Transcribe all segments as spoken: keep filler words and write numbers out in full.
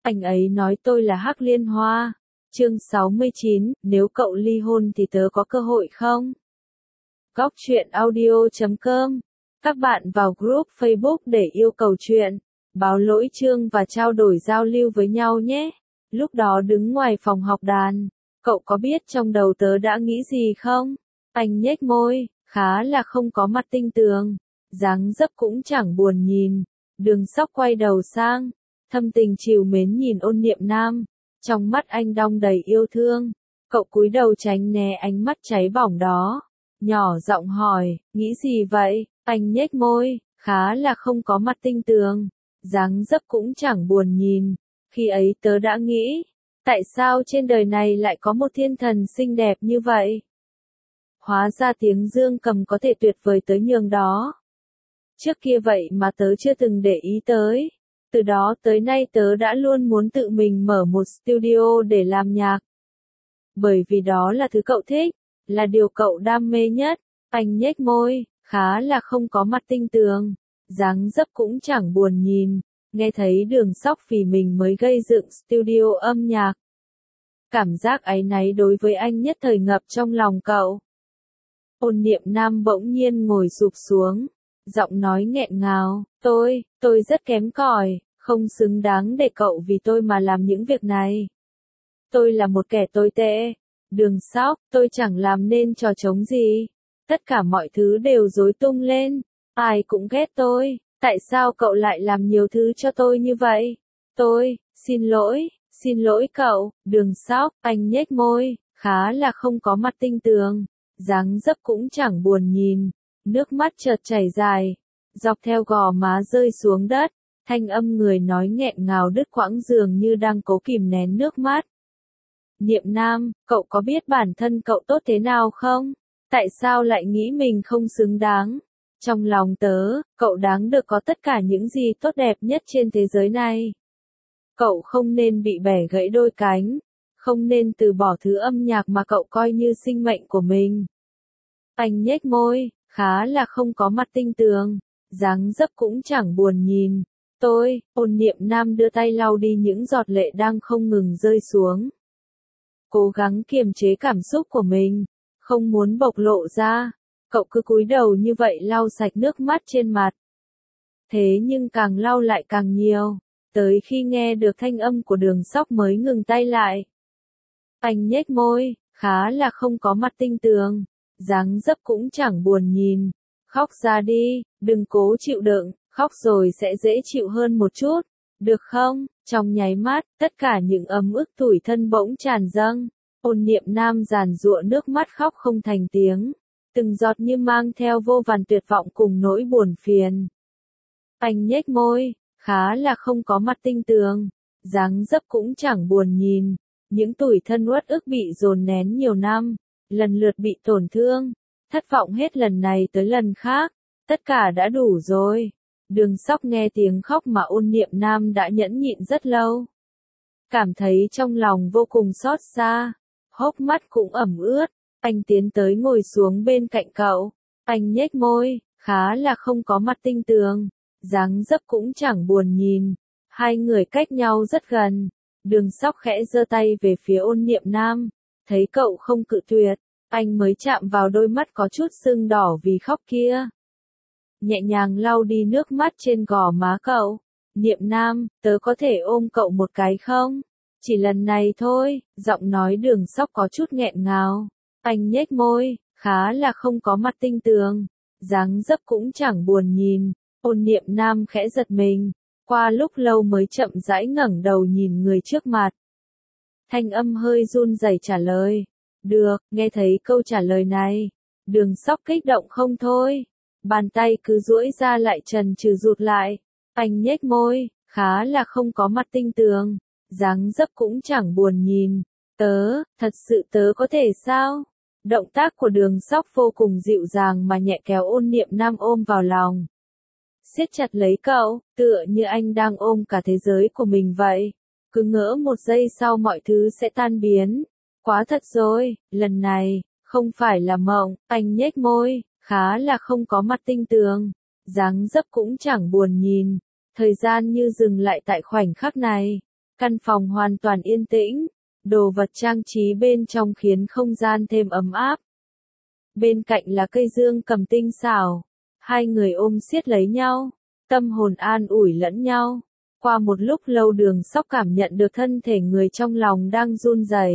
Anh ấy nói tôi là Hắc Liên Hoa. Chương sáu mươi chín, nếu cậu ly hôn thì tớ có cơ hội không? Góc truyện audio chấm com. Các bạn vào group Facebook để yêu cầu chuyện, báo lỗi chương và trao đổi giao lưu với nhau nhé. Lúc đó đứng ngoài phòng học đàn, cậu có biết trong đầu tớ đã nghĩ gì không? Anh nhếch môi, khá là không có mặt tinh tường, dáng dấp cũng chẳng buồn nhìn. Đường Sóc quay đầu sang, thâm tình trìu mến nhìn Ôn Niệm Nam, trong mắt anh đong đầy yêu thương. Cậu cúi đầu tránh né ánh mắt cháy bỏng đó, nhỏ giọng hỏi, nghĩ gì vậy? Anh nhếch môi, khá là không có mặt tinh tường, dáng dấp cũng chẳng buồn nhìn. Khi ấy tớ đã nghĩ, tại sao trên đời này lại có một thiên thần xinh đẹp như vậy? Hóa ra tiếng dương cầm có thể tuyệt vời tới nhường đó. Trước kia vậy mà tớ chưa từng để ý tới. Từ đó tới nay tớ đã luôn muốn tự mình mở một studio để làm nhạc. Bởi vì đó là thứ cậu thích, là điều cậu đam mê nhất. Anh nhếch môi, khá là không có mặt tinh tường, dáng dấp cũng chẳng buồn nhìn. Nghe thấy Đường Sóc vì mình mới gây dựng studio âm nhạc. Cảm giác áy náy đối với anh nhất thời ngập trong lòng cậu. Ôn Niệm Nam bỗng nhiên ngồi sụp xuống, giọng nói nghẹn ngào, tôi, tôi rất kém cỏi, không xứng đáng để cậu vì tôi mà làm những việc này. Tôi là một kẻ tồi tệ. Đường Sóc, tôi chẳng làm nên trò trống gì. Tất cả mọi thứ đều rối tung lên. Ai cũng ghét tôi. Tại sao cậu lại làm nhiều thứ cho tôi như vậy? Tôi, xin lỗi, xin lỗi cậu. Đường Sóc, anh nhếch môi, khá là không có mặt tinh tường, dáng dấp cũng chẳng buồn nhìn. Nước mắt chợt chảy dài, dọc theo gò má rơi xuống đất, thanh âm người nói nghẹn ngào đứt quãng dường như đang cố kìm nén nước mắt. Niệm Nam, cậu có biết bản thân cậu tốt thế nào không? Tại sao lại nghĩ mình không xứng đáng? Trong lòng tớ, cậu đáng được có tất cả những gì tốt đẹp nhất trên thế giới này. Cậu không nên bị bẻ gãy đôi cánh, không nên từ bỏ thứ âm nhạc mà cậu coi như sinh mệnh của mình. Anh nhếch môi, khá là không có mặt tinh tường, dáng dấp cũng chẳng buồn nhìn. Tôi, Ôn Niệm Nam đưa tay lau đi những giọt lệ đang không ngừng rơi xuống. Cố gắng kiềm chế cảm xúc của mình, không muốn bộc lộ ra. Cậu cứ cúi đầu như vậy lau sạch nước mắt trên mặt. Thế nhưng càng lau lại càng nhiều, tới khi nghe được thanh âm của Đường Sóc mới ngừng tay lại. Anh nhếch môi, khá là không có mặt tinh tường, dáng dấp cũng chẳng buồn nhìn. Khóc ra đi, đừng cố chịu đựng, khóc rồi sẽ dễ chịu hơn một chút, được không? Trong nháy mắt, tất cả những ấm ức tủi thân bỗng tràn dâng. Ôn Niệm Nam giàn giụa nước mắt khóc không thành tiếng, từng giọt như mang theo vô vàn tuyệt vọng cùng nỗi buồn phiền. Anh nhếch môi, khá là không có mặt tinh tường, dáng dấp cũng chẳng buồn nhìn. Những tủi thân uất ức bị dồn nén nhiều năm, lần lượt bị tổn thương, thất vọng hết lần này tới lần khác, tất cả đã đủ rồi. Đường Sóc nghe tiếng khóc mà Ôn Niệm Nam đã nhẫn nhịn rất lâu, cảm thấy trong lòng vô cùng xót xa, hốc mắt cũng ẩm ướt. Anh tiến tới ngồi xuống bên cạnh cậu, anh nhếch môi, khá là không có mặt tinh tường, dáng dấp cũng chẳng buồn nhìn. Hai người cách nhau rất gần. Đường Sóc khẽ giơ tay về phía Ôn Niệm Nam, thấy cậu không cự tuyệt, anh mới chạm vào đôi mắt có chút sưng đỏ vì khóc kia. Nhẹ nhàng lau đi nước mắt trên gò má cậu. Niệm Nam, tớ có thể ôm cậu một cái không? Chỉ lần này thôi. Giọng nói Đường Sóc có chút nghẹn ngào. Anh nhếch môi, khá là không có mặt tinh tường, dáng dấp cũng chẳng buồn nhìn. Ôn Niệm Nam khẽ giật mình, qua lúc lâu mới chậm rãi ngẩng đầu nhìn người trước mặt. Thanh âm hơi run rẩy trả lời. Được. Nghe thấy câu trả lời này, Đường Sóc kích động không thôi, bàn tay cứ duỗi ra lại chần chừ rụt lại. Anh nhếch môi, khá là không có mặt tinh tường, dáng dấp cũng chẳng buồn nhìn. Tớ, thật sự tớ có thể sao? Động tác của Đường Sóc vô cùng dịu dàng mà nhẹ kéo Ôn Niệm Nam ôm vào lòng, siết chặt lấy cậu, tựa như anh đang ôm cả thế giới của mình vậy. Cứ ngỡ một giây sau mọi thứ sẽ tan biến. Quá thật rồi, lần này, không phải là mộng. Anh nhếch môi, khá là không có mặt tinh tường, dáng dấp cũng chẳng buồn nhìn. Thời gian như dừng lại tại khoảnh khắc này. Căn phòng hoàn toàn yên tĩnh, đồ vật trang trí bên trong khiến không gian thêm ấm áp. Bên cạnh là cây dương cầm tinh xảo, hai người ôm siết lấy nhau, tâm hồn an ủi lẫn nhau. Qua một lúc lâu Đường Sóc cảm nhận được thân thể người trong lòng đang run rẩy.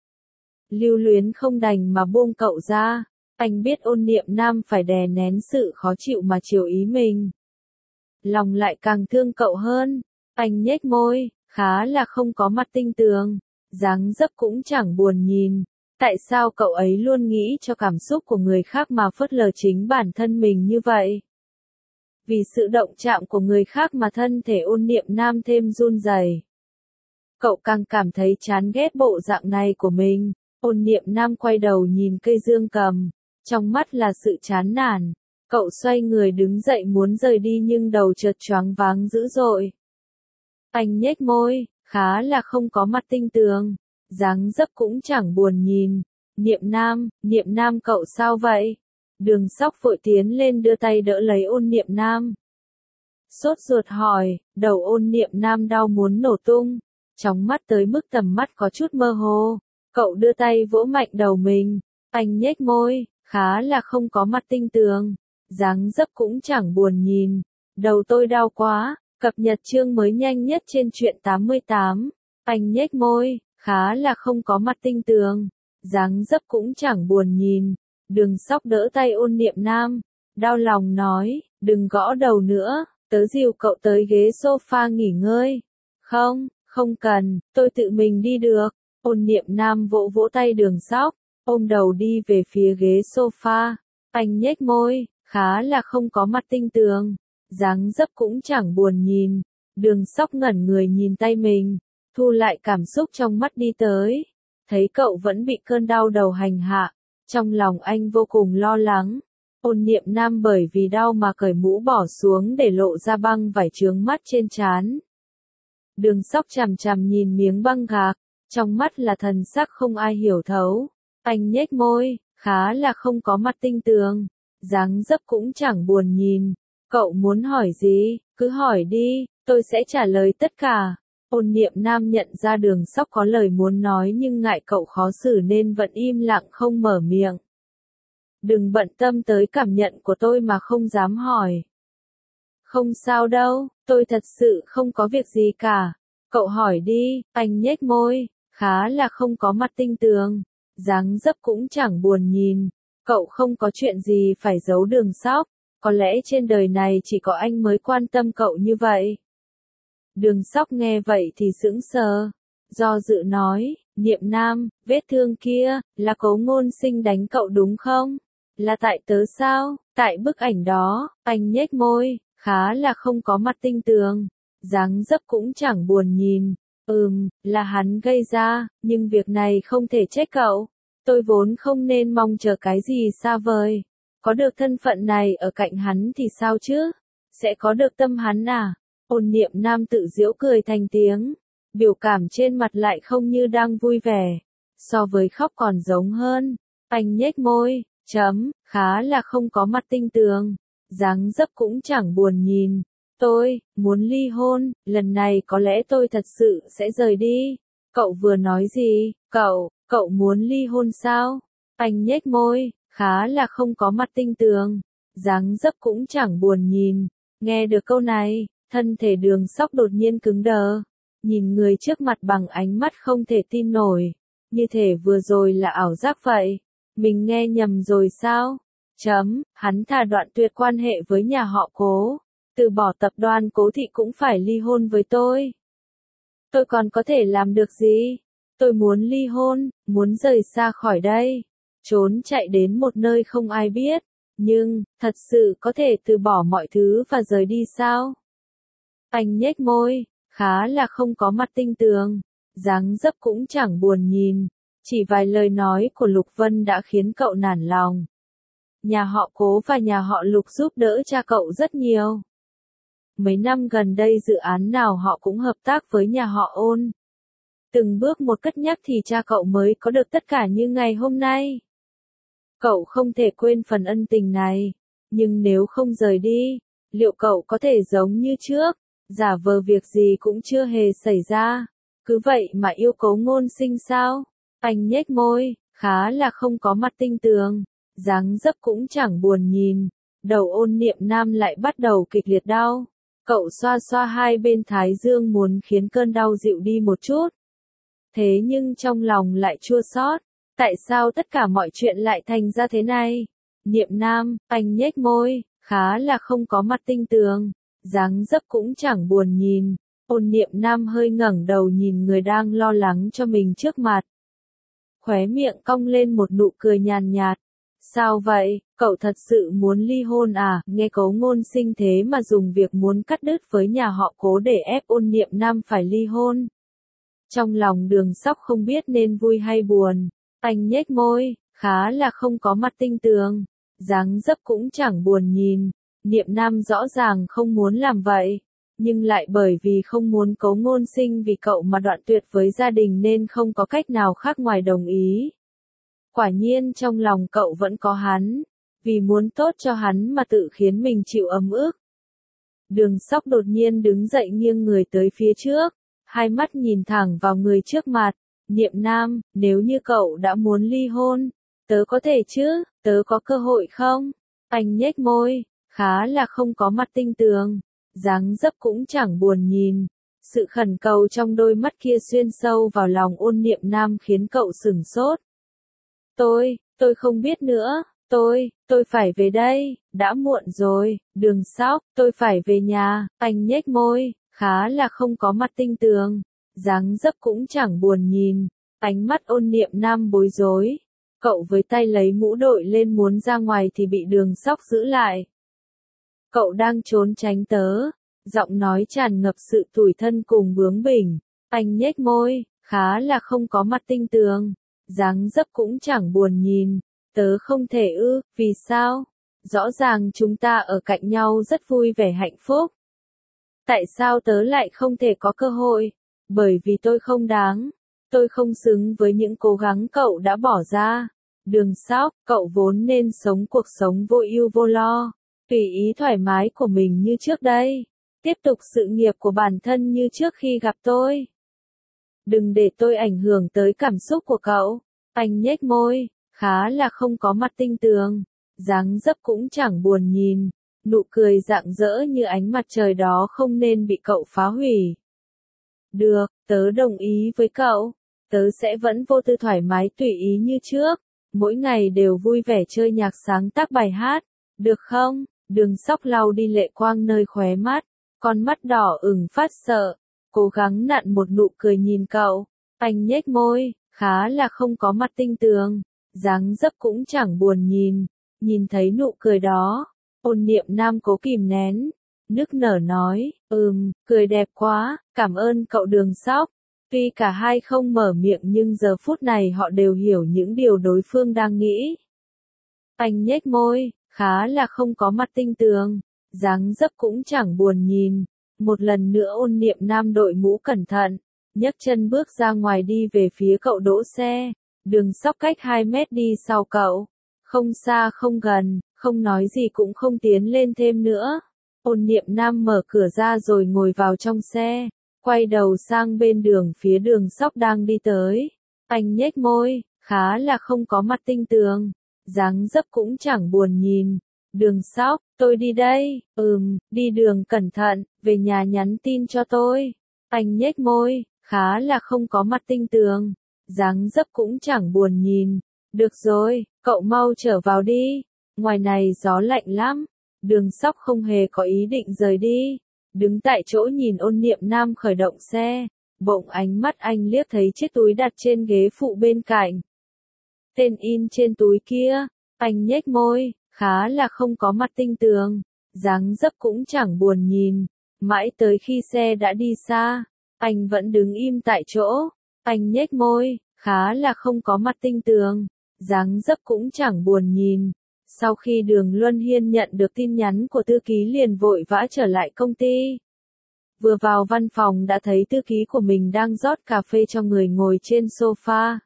Lưu Luyến không đành mà buông cậu ra, anh biết Ôn Niệm Nam phải đè nén sự khó chịu mà chiều ý mình. Lòng lại càng thương cậu hơn, anh nhếch môi, khá là không có mặt tinh tường, dáng dấp cũng chẳng buồn nhìn. Tại sao cậu ấy luôn nghĩ cho cảm xúc của người khác mà phớt lờ chính bản thân mình như vậy? Vì sự động chạm của người khác mà thân thể Ôn Niệm Nam thêm run rẩy. Cậu càng cảm thấy chán ghét bộ dạng này của mình. Ôn Niệm Nam quay đầu nhìn cây dương cầm, trong mắt là sự chán nản. Cậu xoay người đứng dậy muốn rời đi nhưng đầu chợt choáng váng dữ dội. Anh nhếch môi, khá là không có mặt tinh tường, dáng dấp cũng chẳng buồn nhìn. Niệm Nam, Niệm Nam cậu sao vậy? Đường Sóc vội tiến lên đưa tay đỡ lấy Ôn Niệm Nam. Sốt ruột hỏi, đầu Ôn Niệm Nam đau muốn nổ tung, chóng mắt tới mức tầm mắt có chút mơ hồ. Cậu đưa tay vỗ mạnh đầu mình, anh nhếch môi, khá là không có mặt tinh tường, dáng dấp cũng chẳng buồn nhìn. Đầu tôi đau quá, cập nhật chương mới nhanh nhất trên truyện tám mươi tám. Anh nhếch môi, khá là không có mặt tinh tường, dáng dấp cũng chẳng buồn nhìn. Đường Sóc đỡ tay Ôn Niệm Nam, đau lòng nói, đừng gõ đầu nữa, tớ dìu cậu tới ghế sofa nghỉ ngơi. Không, không cần, tôi tự mình đi được. Ôn Niệm Nam vỗ vỗ tay Đường Sóc, ôm đầu đi về phía ghế sofa. Anh nhếch môi, khá là không có mặt tinh tường, dáng dấp cũng chẳng buồn nhìn. Đường Sóc ngẩn người nhìn tay mình, thu lại cảm xúc trong mắt đi tới. Thấy cậu vẫn bị cơn đau đầu hành hạ, trong lòng anh vô cùng lo lắng. Ôn Niệm Nam bởi vì đau mà cởi mũ bỏ xuống để lộ ra băng vải chướng mắt trên trán. Đường Sóc chằm chằm nhìn miếng băng gạc, trong mắt là thần sắc không ai hiểu thấu. Anh nhếch môi, khá là không có mặt tinh tường, dáng dấp cũng chẳng buồn nhìn. Cậu muốn hỏi gì, cứ hỏi đi, tôi sẽ trả lời tất cả. Ôn Niệm Nam nhận ra Đường Sóc có lời muốn nói nhưng ngại cậu khó xử nên vẫn im lặng không mở miệng. Đừng bận tâm tới cảm nhận của tôi mà không dám hỏi. Không sao đâu, tôi thật sự không có việc gì cả. Cậu hỏi đi, anh nhếch môi, khá là không có mặt tinh tường, dáng dấp cũng chẳng buồn nhìn. Cậu không có chuyện gì phải giấu Đường Sóc, có lẽ trên đời này chỉ có anh mới quan tâm cậu như vậy. Đường Sóc nghe vậy thì sững sờ, do dự nói, Niệm Nam, vết thương kia, là Cố Ngôn Sinh đánh cậu đúng không? Là tại tớ sao? Tại bức ảnh đó, anh nhếch môi, khá là không có mặt tinh tường, dáng dấp cũng chẳng buồn nhìn. Ừm, là hắn gây ra, nhưng việc này không thể trách cậu. Tôi vốn không nên mong chờ cái gì xa vời. Có được thân phận này ở cạnh hắn thì sao chứ? Sẽ có được tâm hắn à? Ôn Niệm Nam tự giễu cười thành tiếng, biểu cảm trên mặt lại không như đang vui vẻ, so với khóc còn giống hơn. Anh nhếch môi, chấm, khá là không có mặt tinh tường, dáng dấp cũng chẳng buồn nhìn. Tôi muốn ly hôn, lần này có lẽ tôi thật sự sẽ rời đi. Cậu vừa nói gì? Cậu, cậu muốn ly hôn sao? Anh nhếch môi, khá là không có mặt tinh tường, dáng dấp cũng chẳng buồn nhìn. Nghe được câu này, thân thể Đường Sóc đột nhiên cứng đờ, nhìn người trước mặt bằng ánh mắt không thể tin nổi, như thể vừa rồi là ảo giác vậy. Mình nghe nhầm rồi sao? Chấm, hắn thà đoạn tuyệt quan hệ với nhà họ Cố, từ bỏ tập đoàn Cố Thị cũng phải ly hôn với tôi. Tôi còn có thể làm được gì? Tôi muốn ly hôn, muốn rời xa khỏi đây, trốn chạy đến một nơi không ai biết, nhưng, thật sự có thể từ bỏ mọi thứ và rời đi sao? Anh nhếch môi, khá là không có mặt tinh tường, dáng dấp cũng chẳng buồn nhìn. Chỉ vài lời nói của Lục Vân đã khiến cậu nản lòng. Nhà họ Cố và nhà họ Lục giúp đỡ cha cậu rất nhiều. Mấy năm gần đây dự án nào họ cũng hợp tác với nhà họ Ôn. Từng bước một cất nhắc thì cha cậu mới có được tất cả như ngày hôm nay. Cậu không thể quên phần ân tình này, nhưng nếu không rời đi, liệu cậu có thể giống như trước, giả vờ việc gì cũng chưa hề xảy ra? Cứ vậy mà yêu Cố Ngôn Sinh sao? Anh nhếch môi, khá là không có mặt tinh tường, dáng dấp cũng chẳng buồn nhìn. Đầu Ôn Niệm Nam lại bắt đầu kịch liệt đau. Cậu xoa xoa hai bên thái dương muốn khiến cơn đau dịu đi một chút. Thế nhưng trong lòng lại chua xót. Tại sao tất cả mọi chuyện lại thành ra thế này? Niệm Nam, anh nhếch môi, khá là không có mặt tinh tường, dáng dấp cũng chẳng buồn nhìn. Ôn Niệm Nam hơi ngẩng đầu nhìn người đang lo lắng cho mình trước mặt. Khóe miệng cong lên một nụ cười nhàn nhạt. Sao vậy, cậu thật sự muốn ly hôn à? Nghe Cố Ngôn Sinh thế mà dùng việc muốn cắt đứt với nhà họ Cố để ép Ôn Niệm Nam phải ly hôn. Trong lòng Đường Sóc không biết nên vui hay buồn. Anh nhếch môi, khá là không có mặt tinh tường, dáng dấp cũng chẳng buồn nhìn. Niệm Nam rõ ràng không muốn làm vậy, nhưng lại bởi vì không muốn Cố Ngôn Sinh vì cậu mà đoạn tuyệt với gia đình nên không có cách nào khác ngoài đồng ý. Quả nhiên trong lòng cậu vẫn có hắn, vì muốn tốt cho hắn mà tự khiến mình chịu ấm ức. Đường Sóc đột nhiên đứng dậy nghiêng người tới phía trước, hai mắt nhìn thẳng vào người trước mặt. Niệm Nam, nếu như cậu đã muốn ly hôn, tớ có thể chứ, tớ có cơ hội không? Anh nhếch môi, khá là không có mặt tinh tường, dáng dấp cũng chẳng buồn nhìn. Sự khẩn cầu trong đôi mắt kia xuyên sâu vào lòng Ôn Niệm Nam khiến cậu sửng sốt. Tôi, tôi không biết nữa, tôi, tôi phải về đây, đã muộn rồi. Đường Sóc, tôi phải về nhà. Anh nhếch môi, khá là không có mặt tinh tường, dáng dấp cũng chẳng buồn nhìn. Ánh mắt Ôn Niệm Nam bối rối. Cậu với tay lấy mũ đội lên muốn ra ngoài thì bị Đường Sóc giữ lại. Cậu đang trốn tránh tớ. Giọng nói tràn ngập sự tủi thân cùng bướng bỉnh. Anh nhếch môi, khá là không có mặt tinh tường, dáng dấp cũng chẳng buồn nhìn. Tớ không thể ư, vì sao? Rõ ràng chúng ta ở cạnh nhau rất vui vẻ hạnh phúc. Tại sao tớ lại không thể có cơ hội? Bởi vì tôi không đáng. Tôi không xứng với những cố gắng cậu đã bỏ ra. Đường Sóc, cậu vốn nên sống cuộc sống vô ưu vô lo, tùy ý thoải mái của mình như trước đây. Tiếp tục sự nghiệp của bản thân như trước khi gặp tôi. Đừng để tôi ảnh hưởng tới cảm xúc của cậu. Anh nhếch môi, khá là không có mặt tinh tường, dáng dấp cũng chẳng buồn nhìn. Nụ cười rạng rỡ như ánh mặt trời đó không nên bị cậu phá hủy. Được, tớ đồng ý với cậu. Tớ sẽ vẫn vô tư thoải mái tùy ý như trước. Mỗi ngày đều vui vẻ chơi nhạc sáng tác bài hát. Được không? Đường Sóc lau đi lệ quang nơi khóe mắt. Con mắt đỏ ửng phát sợ. Cố gắng nặn một nụ cười nhìn cậu. Anh nhếch môi, khá là không có mặt tinh tường, dáng dấp cũng chẳng buồn nhìn. Nhìn thấy nụ cười đó, Ôn Niệm Nam cố kìm nén, nức nở nói, ừm, cười đẹp quá, cảm ơn cậu Đường Sóc. Tuy cả hai không mở miệng nhưng giờ phút này họ đều hiểu những điều đối phương đang nghĩ. Anh nhếch môi, khá là không có mặt tinh tường, dáng dấp cũng chẳng buồn nhìn. Một lần nữa Ôn Niệm Nam đội mũ cẩn thận, nhấc chân bước ra ngoài đi về phía cậu đỗ xe. Đường Sóc cách hai mét đi sau cậu, không xa không gần, không nói gì cũng không tiến lên thêm nữa. Ôn Niệm Nam mở cửa ra rồi ngồi vào trong xe, quay đầu sang bên đường phía Đường Sóc đang đi tới. Anh nhếch môi, khá là không có mặt tinh tường, dáng dấp cũng chẳng buồn nhìn. Đường Sóc, tôi đi đây. Ừm, đi đường cẩn thận, về nhà nhắn tin cho tôi. Anh nhếch môi, khá là không có mặt tinh tường, dáng dấp cũng chẳng buồn nhìn. Được rồi, cậu mau trở vào đi. Ngoài này gió lạnh lắm. Đường Sóc không hề có ý định rời đi. Đứng tại chỗ nhìn Ôn Niệm Nam khởi động xe. Bỗng ánh mắt anh liếc thấy chiếc túi đặt trên ghế phụ bên cạnh. Tên in trên túi kia. Anh nhếch môi, khá là không có mặt tinh tường, dáng dấp cũng chẳng buồn nhìn. Mãi tới khi xe đã đi xa, anh vẫn đứng im tại chỗ. Anh nhếch môi, khá là không có mặt tinh tường, dáng dấp cũng chẳng buồn nhìn. Sau khi Đường Luân Hiên nhận được tin nhắn của thư ký liền vội vã trở lại công ty. Vừa vào văn phòng đã thấy thư ký của mình đang rót cà phê cho người ngồi trên sofa.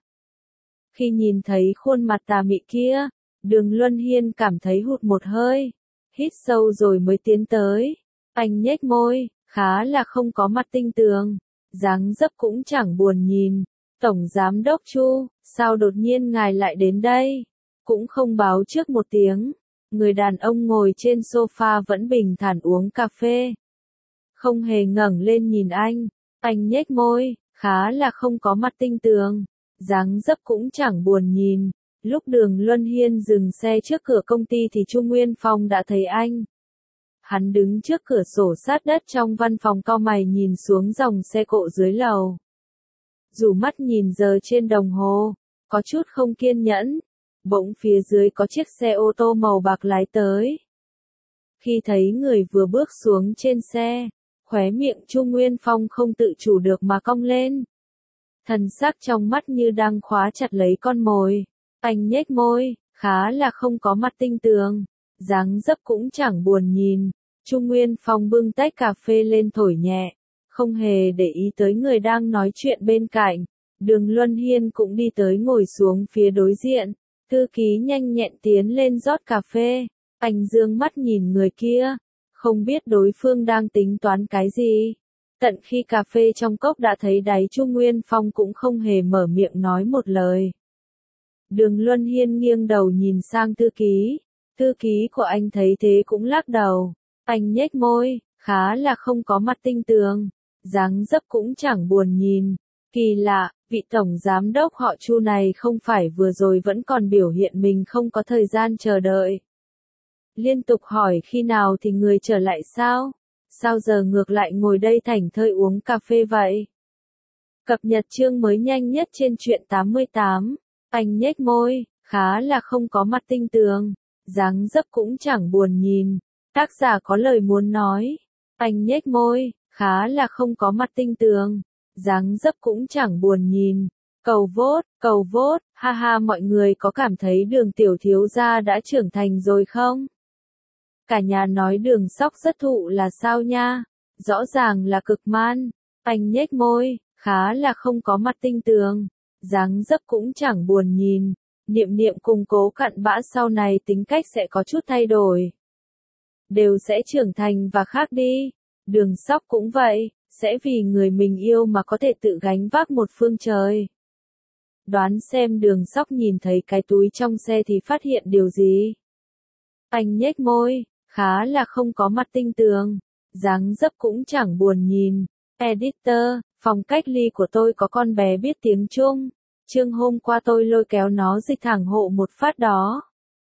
Khi nhìn thấy khuôn mặt tà mị kia, Đường Luân Hiên cảm thấy hụt một hơi, hít sâu rồi mới tiến tới. Anh nhếch môi, khá là không có mặt tinh tường, dáng dấp cũng chẳng buồn nhìn. Tổng Giám đốc Chu, sao đột nhiên ngài lại đến đây? Cũng không báo trước một tiếng. Người đàn ông ngồi trên sofa vẫn bình thản uống cà phê. Không hề ngẩng lên nhìn anh. Anh nhếch môi, khá là không có mặt tinh tường. Dáng dấp cũng chẳng buồn nhìn. Lúc Đường Luân Hiên dừng xe trước cửa công ty thì Chu Nguyên Phong đã thấy anh. Hắn đứng trước cửa sổ sát đất trong văn phòng cau mày nhìn xuống dòng xe cộ dưới lầu. Dù mắt nhìn giờ trên đồng hồ, có chút không kiên nhẫn. Bỗng phía dưới có chiếc xe ô tô màu bạc lái tới. Khi thấy người vừa bước xuống trên xe, khóe miệng Chu Nguyên Phong không tự chủ được mà cong lên. Thần sắc trong mắt như đang khóa chặt lấy con mồi. Anh nhếch môi, khá là không có mặt tinh tường. Dáng dấp cũng chẳng buồn nhìn. Chu Nguyên Phong bưng tách cà phê lên thổi nhẹ. Không hề để ý tới người đang nói chuyện bên cạnh. Đường Luân Hiên cũng đi tới ngồi xuống phía đối diện. Thư ký nhanh nhẹn tiến lên rót cà phê. Anh dương mắt nhìn người kia. Không biết đối phương đang tính toán cái gì. Tận khi cà phê trong cốc đã thấy đáy, Chu Nguyên Phong cũng không hề mở miệng nói một lời. Đường Luân Hiên nghiêng đầu nhìn sang thư ký. Thư ký của anh thấy thế cũng lắc đầu. Anh nhếch môi, khá là không có mặt tinh tường. Dáng dấp cũng chẳng buồn nhìn. Kỳ lạ, vị tổng giám đốc họ Chu này không phải vừa rồi vẫn còn biểu hiện mình không có thời gian chờ đợi. Liên tục hỏi khi nào thì người trở lại sao? Sao giờ ngược lại ngồi đây thảnh thơi uống cà phê vậy? Cập nhật chương mới nhanh nhất trên truyện tám mươi tám. Anh nhếch môi, khá là không có mặt tinh tường. Dáng dấp cũng chẳng buồn nhìn. Tác giả có lời muốn nói. Anh nhếch môi, khá là không có mặt tinh tường. Dáng dấp cũng chẳng buồn nhìn. Cầu vote, cầu vote, ha ha, mọi người có cảm thấy Đường tiểu thiếu gia đã trưởng thành rồi không? Cả nhà nói Đường Sóc rất thụ là sao nha? Rõ ràng là cực man. Anh nhếch môi, khá là không có mặt tinh tường. Dáng dấp cũng chẳng buồn nhìn. Niệm Niệm cùng Cố Cặn Bã sau này tính cách sẽ có chút thay đổi. Đều sẽ trưởng thành và khác đi. Đường Sóc cũng vậy, sẽ vì người mình yêu mà có thể tự gánh vác một phương trời. Đoán xem Đường Sóc nhìn thấy cái túi trong xe thì phát hiện điều gì? Anh nhếch môi, khá là không có mặt tinh tường. Dáng dấp cũng chẳng buồn nhìn. Editor, phòng cách ly của tôi có con bé biết tiếng Trung. Chương hôm qua tôi lôi kéo nó dịch thẳng hộ một phát đó.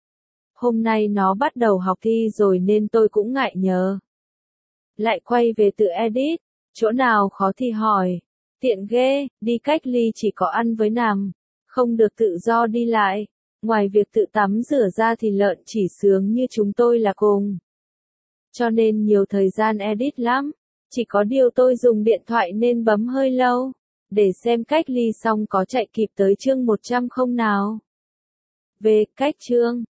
Hôm nay nó bắt đầu học thi rồi nên tôi cũng ngại nhờ. Lại quay về tự edit. Chỗ nào khó thì hỏi. Tiện ghê, đi cách ly chỉ có ăn với nằm. Không được tự do đi lại. Ngoài việc tự tắm rửa ra thì lợn chỉ sướng như chúng tôi là cùng. Cho nên nhiều thời gian edit lắm. Chỉ có điều tôi dùng điện thoại nên bấm hơi lâu. Để xem cách ly xong có chạy kịp tới chương một trăm không nào. Về cách chương.